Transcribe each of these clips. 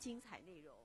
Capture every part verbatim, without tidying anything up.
精彩内容。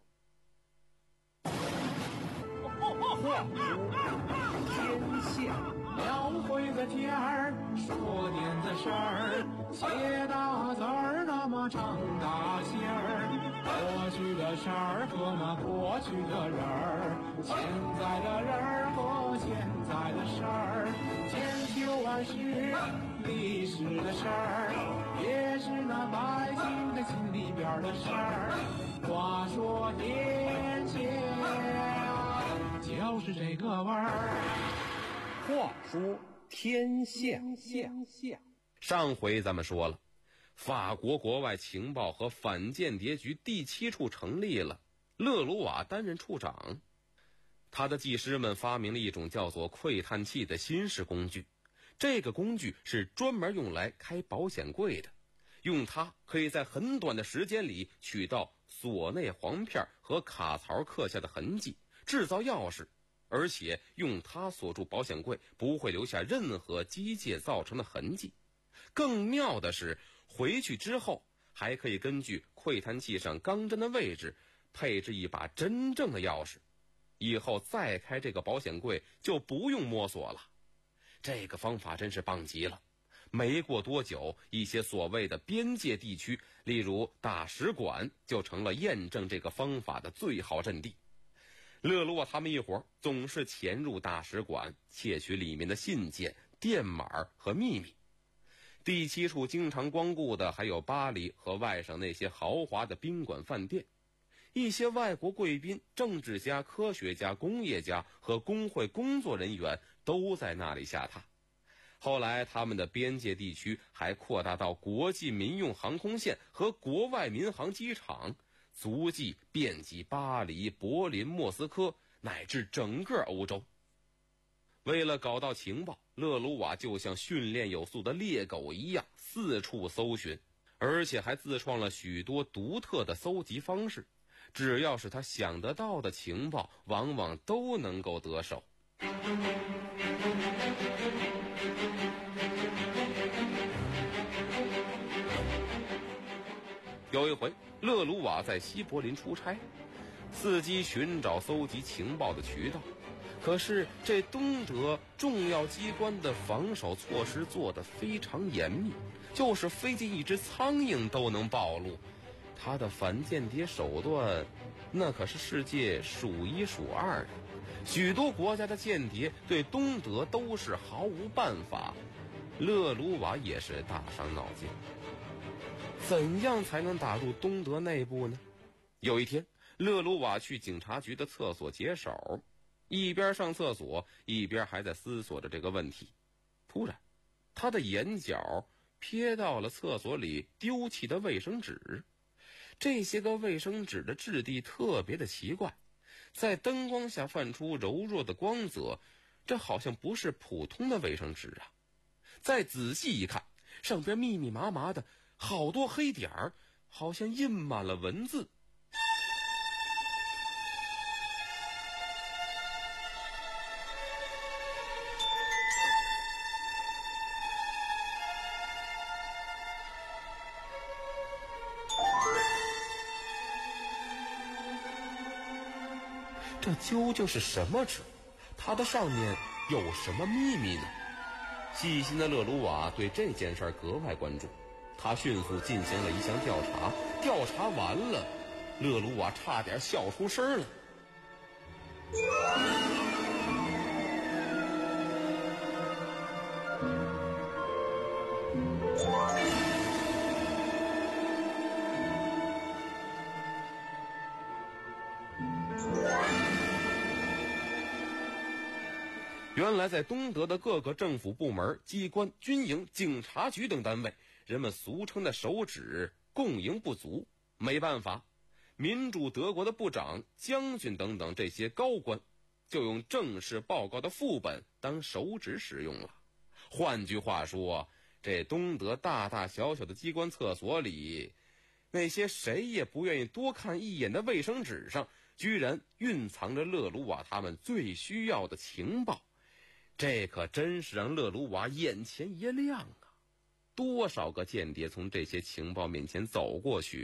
话说天下， 描绘个天儿，说点子事儿，写大字儿，那么唱大戏儿。过去的事儿和那过去的人儿，现在的人儿和现在的事儿，千秋万世历史的事儿，也是那百姓的心里边的事儿。话说天下，就是这个味儿。 话说天下， 上回咱们说了，法国国外情报和反间谍局第七处成立了，勒鲁瓦担任处长。他的技师们发明了一种叫做窥探器的新式工具，这个工具是专门用来开保险柜的，用它可以在很短的时间里取到锁内簧片和卡槽刻下的痕迹，制造钥匙，而且用它锁住保险柜不会留下任何机械造成的痕迹。更妙的是，回去之后还可以根据窥探器上钢针的位置配置一把真正的钥匙，以后再开这个保险柜就不用摸索了。这个方法真是棒极了。没过多久，一些所谓的边界地区，例如大使馆，就成了验证这个方法的最好阵地。勒鲁瓦他们一伙总是潜入大使馆，窃取里面的信件、电码和秘密。第七处经常光顾的还有巴黎和外省那些豪华的宾馆饭店，一些外国贵宾、政治家、科学家、工业家和工会工作人员都在那里下榻。后来他们的边界地区还扩大到国际民用航空线和国外民航机场，足迹遍及巴黎、柏林、莫斯科乃至整个欧洲。为了搞到情报，勒鲁瓦就像训练有素的猎狗一样四处搜寻，而且还自创了许多独特的搜集方式，只要是他想得到的情报，往往都能够得手。有一回，勒鲁瓦在西柏林出差，伺机寻找搜集情报的渠道。可是这东德重要机关的防守措施做得非常严密，就是飞进一只苍蝇都能暴露。他的反间谍手段那可是世界数一数二的，许多国家的间谍对东德都是毫无办法。勒鲁瓦也是大伤脑筋，怎样才能打入东德内部呢？有一天，勒鲁瓦去警察局的厕所解手，一边上厕所一边还在思索着这个问题。突然他的眼角瞥到了厕所里丢弃的卫生纸，这些个卫生纸的质地特别的奇怪，在灯光下泛出柔弱的光泽，这好像不是普通的卫生纸啊。再仔细一看，上边密密麻麻的好多黑点儿，好像印满了文字。这究竟是什么纸？它的上面有什么秘密呢？细心的勒鲁瓦对这件事格外关注，他迅速进行了一项调查。调查完了，勒鲁瓦差点笑出声来。原来在东德的各个政府部门、机关、军营、警察局等单位，人们俗称的手指供应不足，没办法，民主德国的部长、将军等等这些高官就用正式报告的副本当手指使用了。换句话说，这东德大大小小的机关厕所里，那些谁也不愿意多看一眼的卫生纸上，居然蕴藏着勒鲁瓦他们最需要的情报。这可真是让勒鲁瓦眼前一亮啊！多少个间谍从这些情报面前走过去，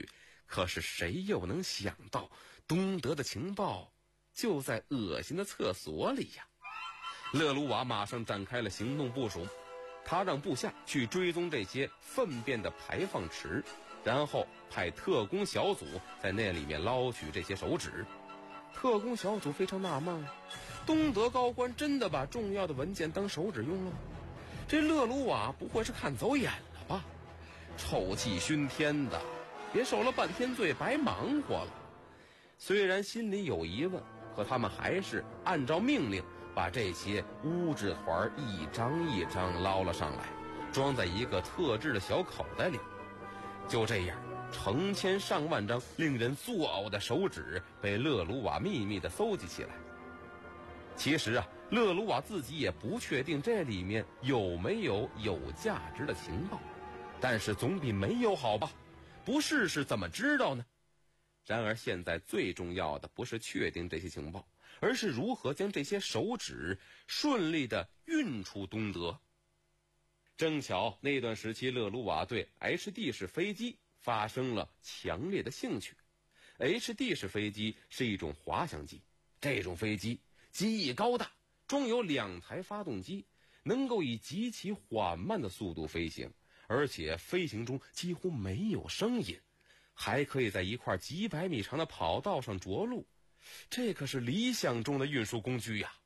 可是谁又能想到，东德的情报就在恶心的厕所里呀！勒鲁瓦马上展开了行动部署，他让部下去追踪这些粪便的排放池，然后派特工小组在那里面捞取这些手指。特工小组非常纳闷，东德高官真的把重要的文件当手指用了吗？这勒鲁瓦不会是看走眼了吧？臭气熏天的，别受了半天罪白忙活了。虽然心里有疑问，可他们还是按照命令把这些污渍团一张一张捞了上来，装在一个特制的小口袋里。就这样，成千上万张令人作呕的手指被勒鲁瓦秘密地搜集起来。其实啊，勒鲁瓦自己也不确定这里面有没有有价值的情报，但是总比没有好吧？不试试怎么知道呢？然而现在最重要的不是确定这些情报，而是如何将这些手指顺利地运出东德。正巧那段时期，勒鲁瓦对 H D 式飞机发生了强烈的兴趣。H D 式飞机是一种滑翔机，这种飞机机翼高大，装有两台发动机，能够以极其缓慢的速度飞行，而且飞行中几乎没有声音，还可以在一块几百米长的跑道上着陆，这可是理想中的运输工具呀。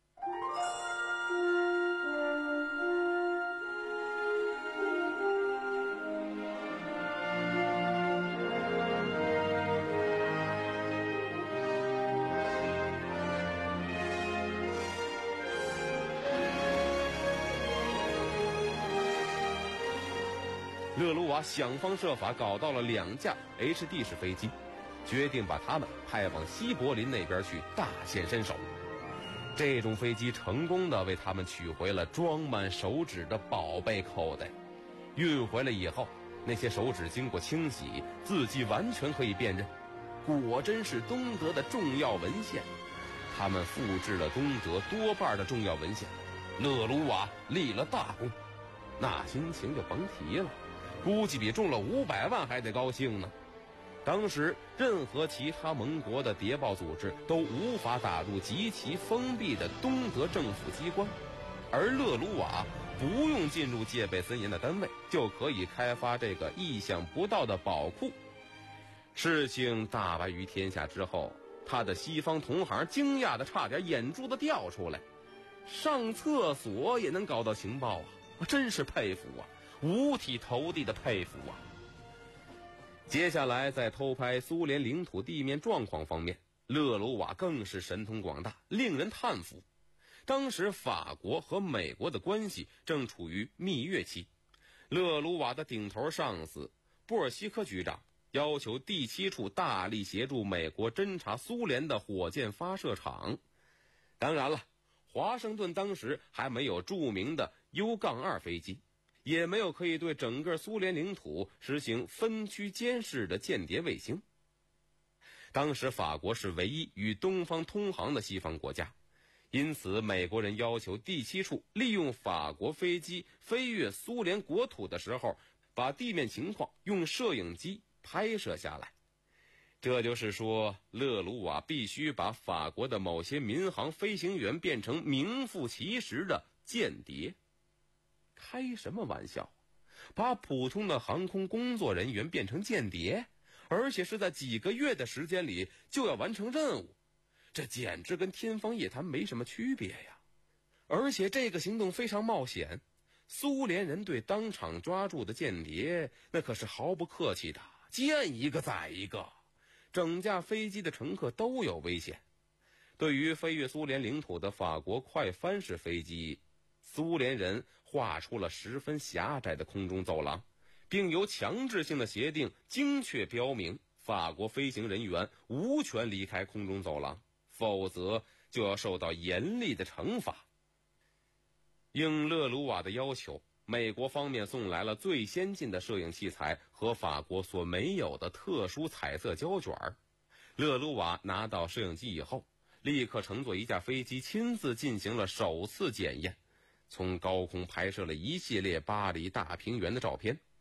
勒鲁瓦想方设法搞到了两架 H D 式飞机，决定把他们派往西柏林那边去大显身手。这种飞机成功的为他们取回了装满手指的宝贝口袋。运回来以后，那些手指经过清洗，字迹完全可以辨认，果真是东德的重要文献。他们复制了东德多半的重要文献，勒鲁瓦立了大功，那心情就甭提了，估计比中了五百万还得高兴呢。当时任何其他盟国的谍报组织都无法打入极其封闭的东德政府机关，而勒鲁瓦不用进入戒备森严的单位，就可以开发这个意想不到的宝库。事情大白于天下之后，他的西方同行惊讶的差点眼珠子掉出来，上厕所也能搞到情报啊，真是佩服啊，五体投地的佩服啊。接下来在偷拍苏联领土地面状况方面，勒鲁瓦更是神通广大，令人叹服。当时法国和美国的关系正处于蜜月期，勒鲁瓦的顶头上司布尔西科局长要求第七处大力协助美国侦察苏联的火箭发射场。当然了，华盛顿当时还没有著名的 U 二 飞机，也没有可以对整个苏联领土实行分区监视的间谍卫星。当时法国是唯一与东方通航的西方国家，因此美国人要求第七处利用法国飞机飞越苏联国土的时候，把地面情况用摄影机拍摄下来。这就是说，勒鲁瓦必须把法国的某些民航飞行员变成名副其实的间谍。开什么玩笑，把普通的航空工作人员变成间谍，而且是在几个月的时间里就要完成任务，这简直跟天方夜谭没什么区别呀！而且这个行动非常冒险，苏联人对当场抓住的间谍那可是毫不客气的，见一个宰一个，整架飞机的乘客都有危险。对于飞越苏联领土的法国快帆式飞机，苏联人画出了十分狭窄的空中走廊，并由强制性的协定精确标明法国飞行人员无权离开空中走廊，否则就要受到严厉的惩罚。应勒鲁瓦的要求，美国方面送来了最先进的摄影器材和法国所没有的特殊彩色胶卷。勒鲁瓦拿到摄影机以后，立刻乘坐一架飞机亲自进行了首次检验，从高空拍摄了一系列巴黎大平原的照片。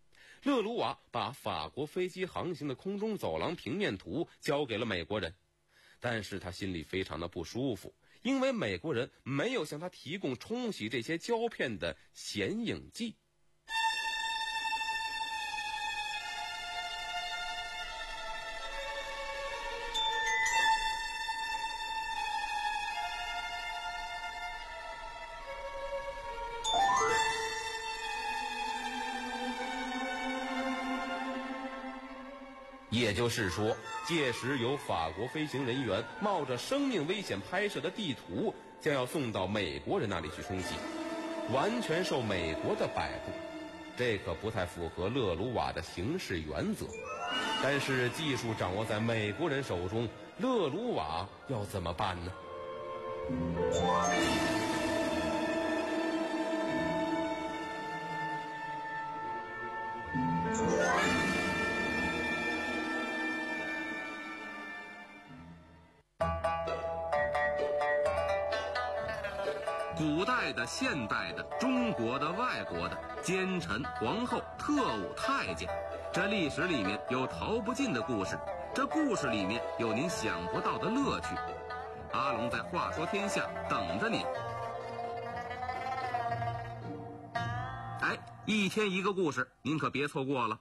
勒鲁瓦把法国飞机航行的空中走廊平面图交给了美国人，但是他心里非常的不舒服，因为美国人没有向他提供冲洗这些胶片的显影剂。也就是说，届时由法国飞行人员冒着生命危险拍摄的地图将要送到美国人那里去冲洗，完全受美国的摆布，这可不太符合勒鲁瓦的行事原则。但是技术掌握在美国人手中，勒鲁瓦要怎么办呢？古代的、现代的、中国的、外国的，奸臣、皇后、特务、太监，这历史里面有逃不尽的故事，这故事里面有您想不到的乐趣。阿龙在话说天下等着您。哎，一天一个故事，您可别错过了。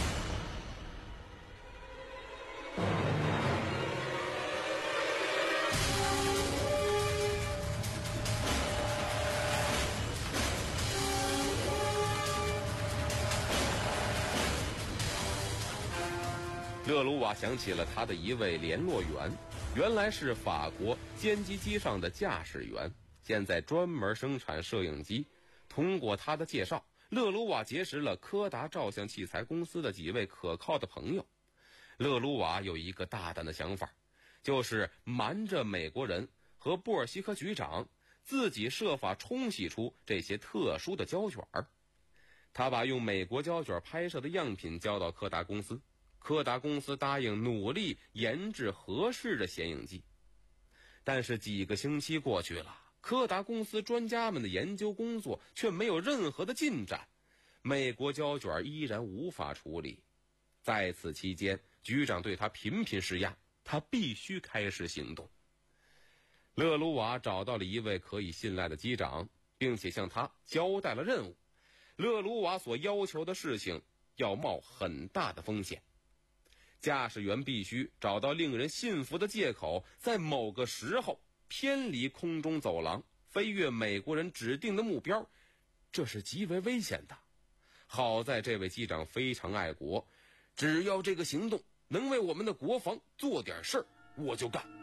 勒鲁瓦想起了他的一位联络员，原来是法国歼击机上的驾驶员，现在专门生产摄影机。通过他的介绍，勒鲁瓦结识了柯达照相器材公司的几位可靠的朋友。勒鲁瓦有一个大胆的想法，就是瞒着美国人和布尔西科局长，自己设法冲洗出这些特殊的胶卷。他把用美国胶卷拍摄的样品交到柯达公司，柯达公司答应努力研制合适的显影剂。但是几个星期过去了，柯达公司专家们的研究工作却没有任何的进展，美国胶卷依然无法处理。在此期间，局长对他频频施压，他必须开始行动。勒鲁瓦找到了一位可以信赖的机长，并且向他交代了任务。勒鲁瓦所要求的事情要冒很大的风险，驾驶员必须找到令人信服的借口，在某个时候偏离空中走廊，飞越美国人指定的目标，这是极为危险的。好在这位机长非常爱国，只要这个行动能为我们的国防做点事儿，我就干。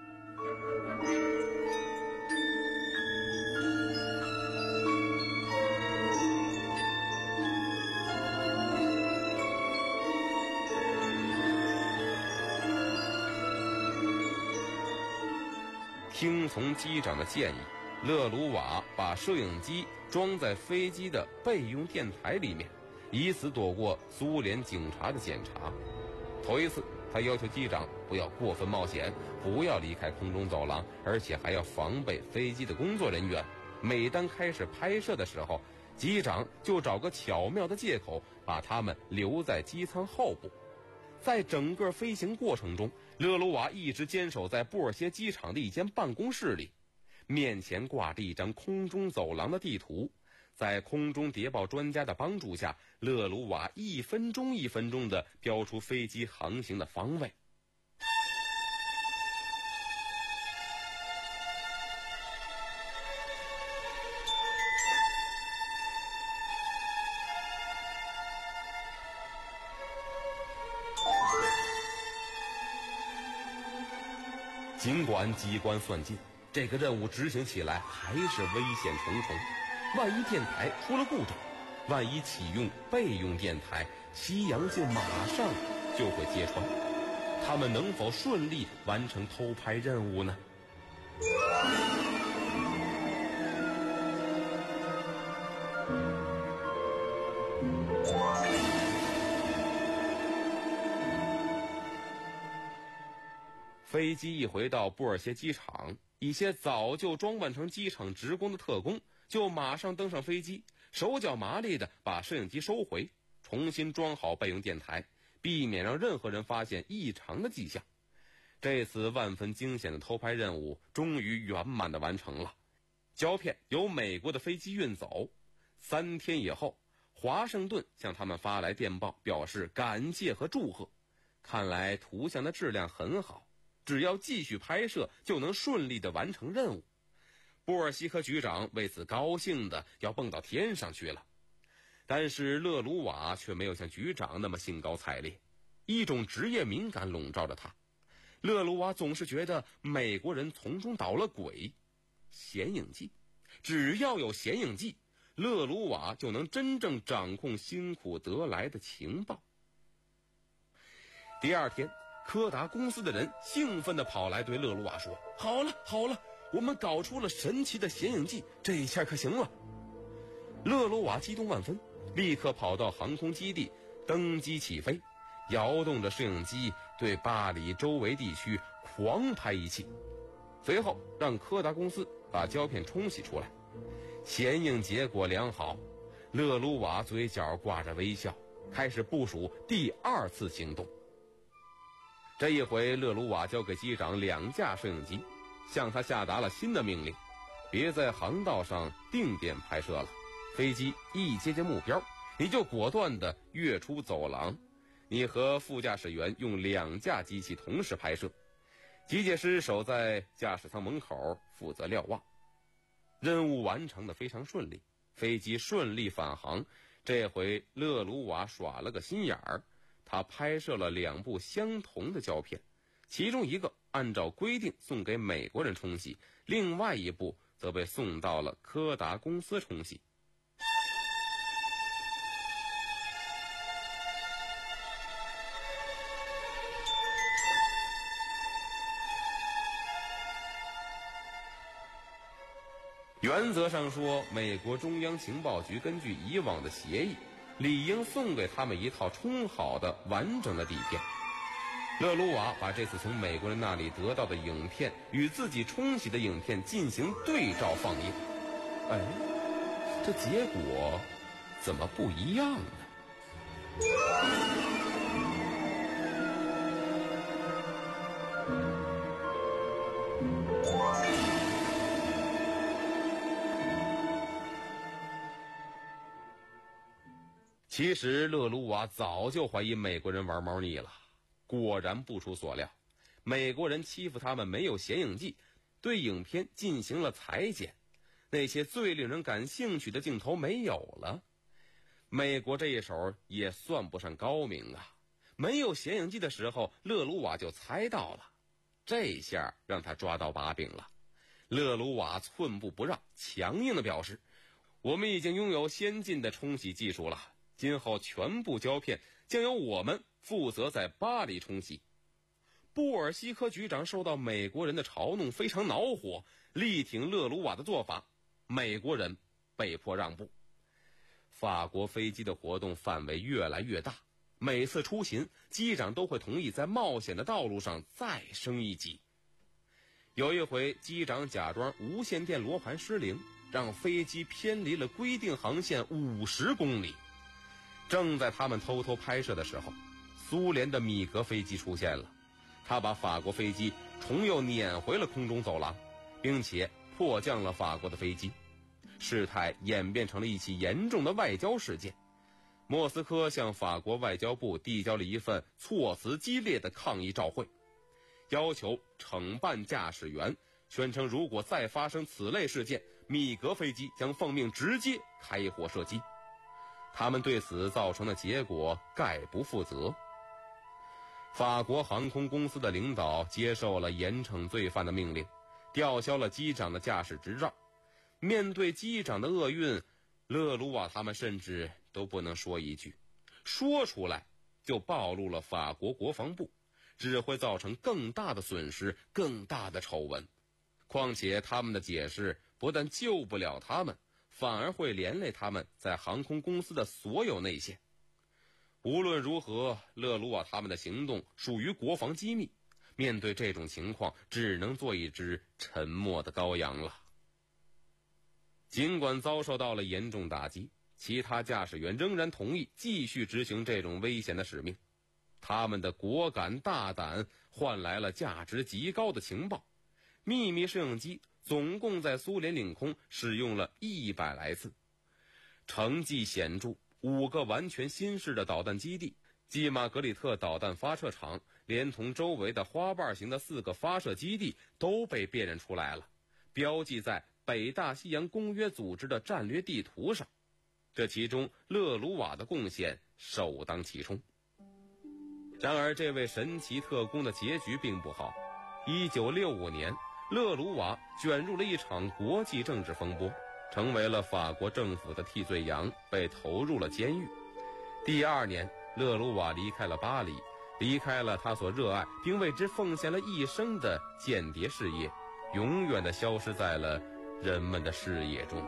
听从机长的建议，勒鲁瓦把摄影机装在飞机的备用电台里面，以此躲过苏联警察的检查。头一次，他要求机长不要过分冒险，不要离开空中走廊，而且还要防备飞机的工作人员。每当开始拍摄的时候，机长就找个巧妙的借口，把他们留在机舱后部。在整个飞行过程中，勒鲁瓦一直坚守在布尔歇机场的一间办公室里，面前挂着一张空中走廊的地图。在空中谍报专家的帮助下，勒鲁瓦一分钟一分钟地标出飞机航行的方位。尽管机关算尽，这个任务执行起来还是危险重重。万一电台出了故障，万一启用备用电台，西洋镜马上就会揭穿。他们能否顺利完成偷拍任务呢？飞机一回到布尔歇机场，一些早就装扮成机场职工的特工就马上登上飞机，手脚麻利地把摄影机收回， 重新装好备用电台，避免让任何人发现异常的迹象。这次万分惊险的偷拍任务终于圆满的完成了，胶片由美国的飞机运走。三天以后，华盛顿向他们发来电报，表示感谢和祝贺。看来图像的质量很好，只要继续拍摄就能顺利的完成任务。布尔西科局长为此高兴的要蹦到天上去了。但是勒鲁瓦却没有像局长那么兴高采烈，一种职业敏感笼罩着他。勒鲁瓦总是觉得美国人从中捣了鬼。显影剂，只要有显影剂，勒鲁瓦就能真正掌控辛苦得来的情报。第二天，柯达公司的人兴奋地跑来对勒鲁瓦说：好了好了，我们搞出了神奇的显影剂，这一下可行了。勒鲁瓦激动万分，立刻跑到航空基地登机起飞，摇动着摄影机对巴黎周围地区狂拍一气，随后让柯达公司把胶片冲洗出来。显影结果良好，勒鲁瓦嘴角挂着微笑，开始部署第二次行动。这一回，勒鲁瓦交给机长两架摄影机，向他下达了新的命令：别在航道上定点拍摄了，飞机一接近目标，你就果断地跃出走廊。你和副驾驶员用两架机器同时拍摄，机械师守在驾驶舱门口负责瞭望。任务完成得非常顺利，飞机顺利返航。这回勒鲁瓦耍了个心眼儿，他拍摄了两部相同的胶片，其中一个按照规定送给美国人冲洗，另外一部则被送到了柯达公司冲洗。原则上说，美国中央情报局根据以往的协议，理应送给他们一套冲好的完整的底片。勒鲁瓦把这次从美国人那里得到的影片与自己冲洗的影片进行对照放映。哎，这结果怎么不一样呢？其实勒鲁瓦早就怀疑美国人玩猫腻了，果然不出所料，美国人欺负他们没有显影剂，对影片进行了裁剪，那些最令人感兴趣的镜头没有了。美国这一手也算不上高明啊，没有显影剂的时候，勒鲁瓦就猜到了，这下让他抓到把柄了。勒鲁瓦寸步不让，强硬地表示：我们已经拥有先进的冲洗技术了，今后全部胶片将由我们负责在巴黎冲洗。布尔西科局长受到美国人的嘲弄，非常恼火，力挺勒鲁瓦的做法，美国人被迫让步。法国飞机的活动范围越来越大，每次出勤，机长都会同意在冒险的道路上再升一级。有一回，机长假装无线电罗盘失灵，让飞机偏离了规定航线五十公里。正在他们偷偷拍摄的时候，苏联的米格飞机出现了，他把法国飞机重又撵回了空中走廊，并且迫降了法国的飞机。事态演变成了一起严重的外交事件。莫斯科向法国外交部递交了一份措辞激烈的抗议照会，要求惩办驾驶员，宣称如果再发生此类事件，米格飞机将奉命直接开火射击。他们对此造成的结果概不负责。法国航空公司的领导接受了严惩罪犯的命令，吊销了机长的驾驶执照。面对机长的厄运，勒鲁瓦他们甚至都不能说一句，说出来就暴露了法国国防部，只会造成更大的损失，更大的丑闻。况且他们的解释不但救不了他们，反而会连累他们在航空公司的所有内线。无论如何，勒鲁瓦他们的行动属于国防机密，面对这种情况，只能做一只沉默的羔羊了。尽管遭受到了严重打击， 其他驾驶员仍然同意继续执行这种危险的使命。他们的果敢大胆换来了价值极高的情报。秘密摄影机总共在苏联领空使用了一百来次，成绩显著。五个完全新式的导弹基地，季玛格里特导弹发射场连同周围的花瓣形的四个发射基地都被辨认出来了，标记在北大西洋公约组织的战略地图上。这其中勒鲁瓦的贡献首当其冲。然而这位神奇特工的结局并不好。一九六五年，勒鲁瓦卷入了一场国际政治风波，成为了法国政府的替罪羊，被投入了监狱。第二年，勒鲁瓦离开了巴黎，离开了他所热爱并为之奉献了一生的间谍事业，永远地消失在了人们的视野中。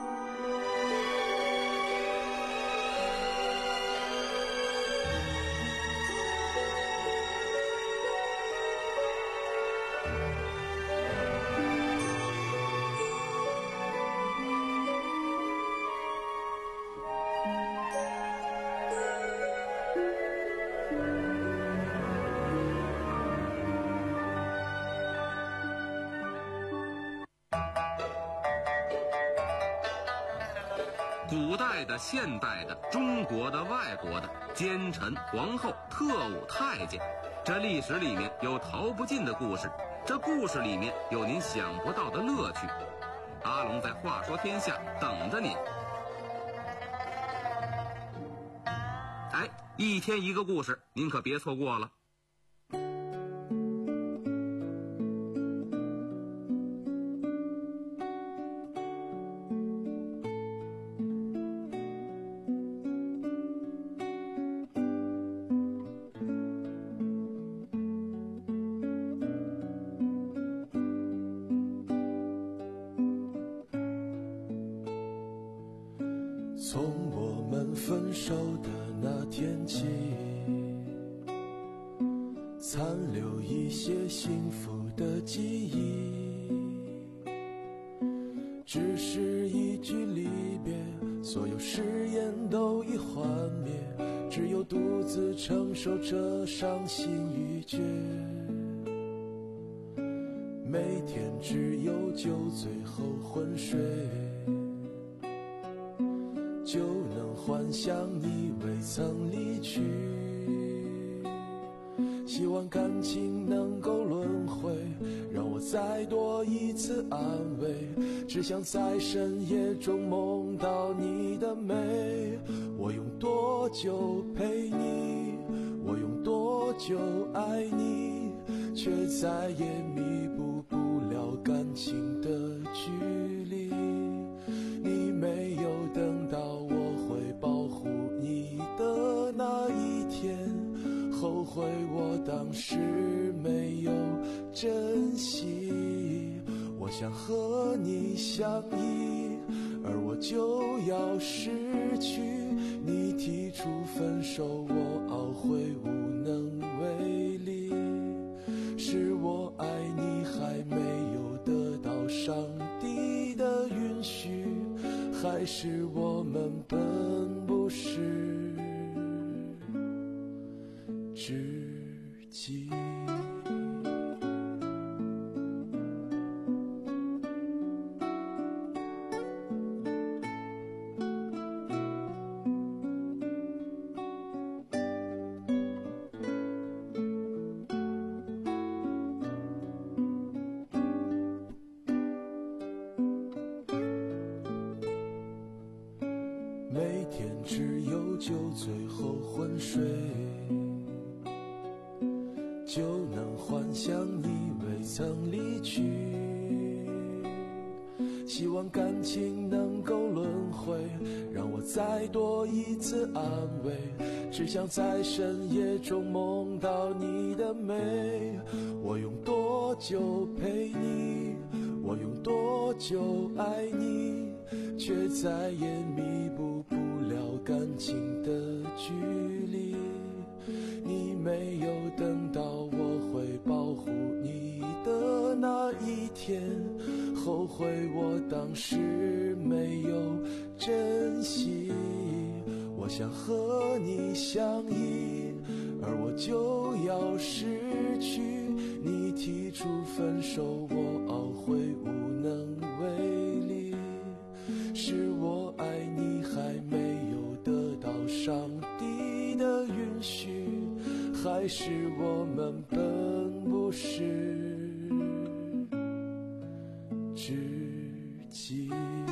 古代的、现代的、中国的、外国的，奸臣、皇后、特务、太监，这历史里面有逃不尽的故事，这故事里面有您想不到的乐趣。阿龙在话说天下等着您。哎，一天一个故事，您可别错过了。 从我们分手的那天起，残留一些幸福的记忆，只是一句离别，所有誓言都已幻灭，只有独自承受这伤心欲绝。每天只有酒醉后昏睡，就能幻想你未曾离去。希望感情能够轮回，让我再多一次安慰，只想在深夜中梦到你的美。我用多久陪你，我用多久爱你，却再也弥补不了感情的距离。你没有等到我会保护你的那一天，后悔我当时没有珍惜。我想和你相依，而我就要失去。你提出分手，我懊悔无能为力。是我爱你还没有得到上帝的允许，还是我们本不是知己？每天只有酒醉后昏睡，就能幻想你未曾离去。希望感情能够轮回，让我再多一次安慰，只想在深夜中梦到你的美。我用多久陪你，我用多久爱你，却再也弥补不了感情的距离。你没有等到我会保护你的那一天， 后悔我当时没有珍惜。我想和你相依，而我就要失去。你提出分手，我懊悔无能为力。是我爱你还没有得到上帝的允许，还是我们本不是知己？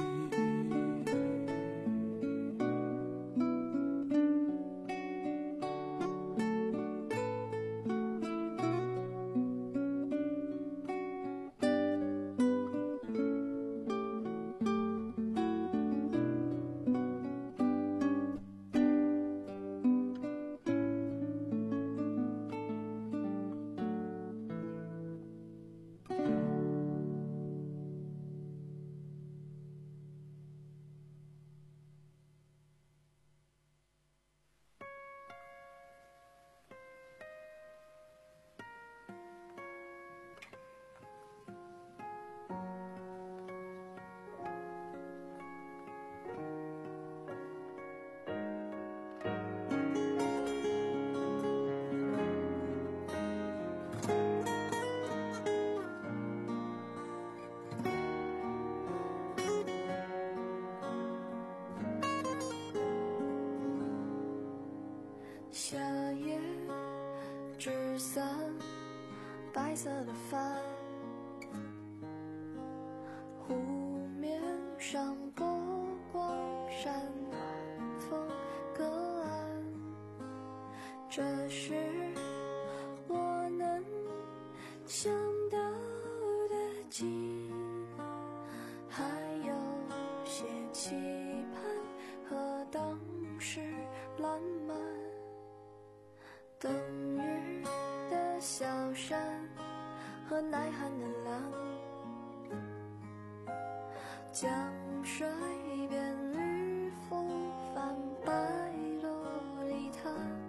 夏夜纸伞，白色的帆，湖面上波光闪，晚风隔岸。这是我能想到的景，还有些期盼和当时烂漫。冬日的小山和耐寒的浪，江水边日复返，白洛丽塔。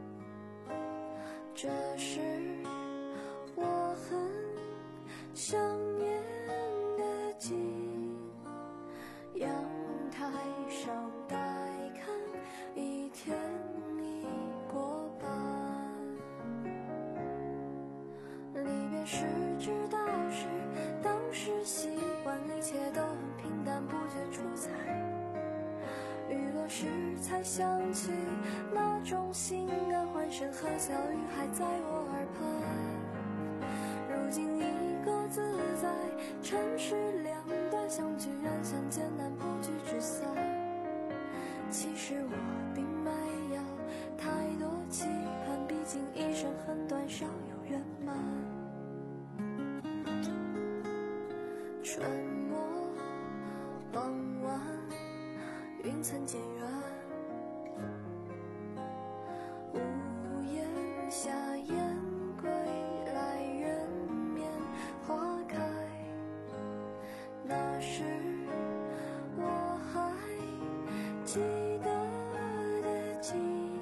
这是我很想念的景，阳台上待看一天已过半。离别时知道是当时习惯，一切都很平淡，不觉出彩。雨落时才想起那种心安，欢声和笑语还在我耳畔。如今一个自在，城市两端相聚远相见难，不聚只散。其实我并没有太多期盼，毕竟一生很短，少有圆满。春末傍晚，云层渐远，屋檐下燕归来，人面花开。那时我还记得的景，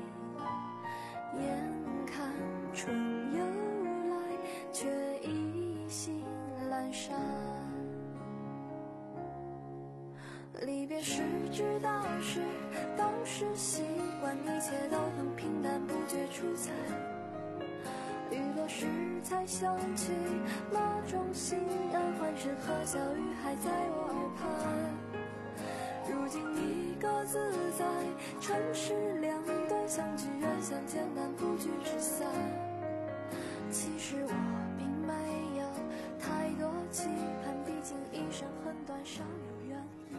眼看春又来，却意兴阑珊。离别时知道是当时习惯，一切都很平淡，不觉出彩。雨落时才想起那种心安，欢声和笑语还在我耳畔。如今一个自在，城市两端相聚远相见难，不聚只散。其实我并没有太多期盼，毕竟一生很短，少有圆满。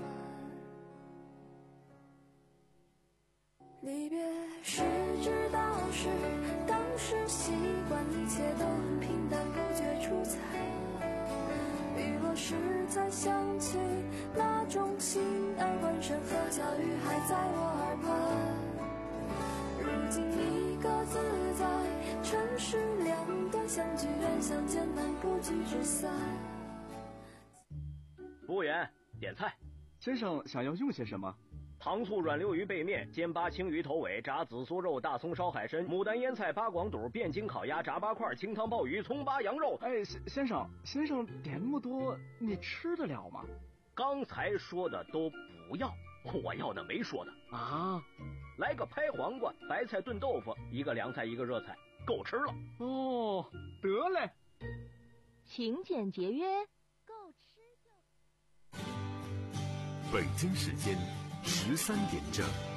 离别时知道是当时习惯，一切都很平淡，不觉出彩。雨落时才想起那种心安，欢声和笑语还在我耳畔。如今一个自在，城市两端相聚远相见难，不聚只散。 服务员，点菜。 先生想要用些什么？ 糖醋软溜鱼背面、煎巴青鱼头尾、炸紫苏肉、大葱烧海参、牡丹腌菜、八广肚、汴京烤鸭、炸八块、清汤鲍鱼、葱巴羊肉。 哎，先生，先生点那么多，你吃得了吗？ 刚才说的都不要，我要的没说的啊。 来个拍黄瓜、白菜炖豆腐，一个凉菜一个热菜，够吃了。 哦，得嘞。 勤俭节约，够吃就。 北京时间十三点整。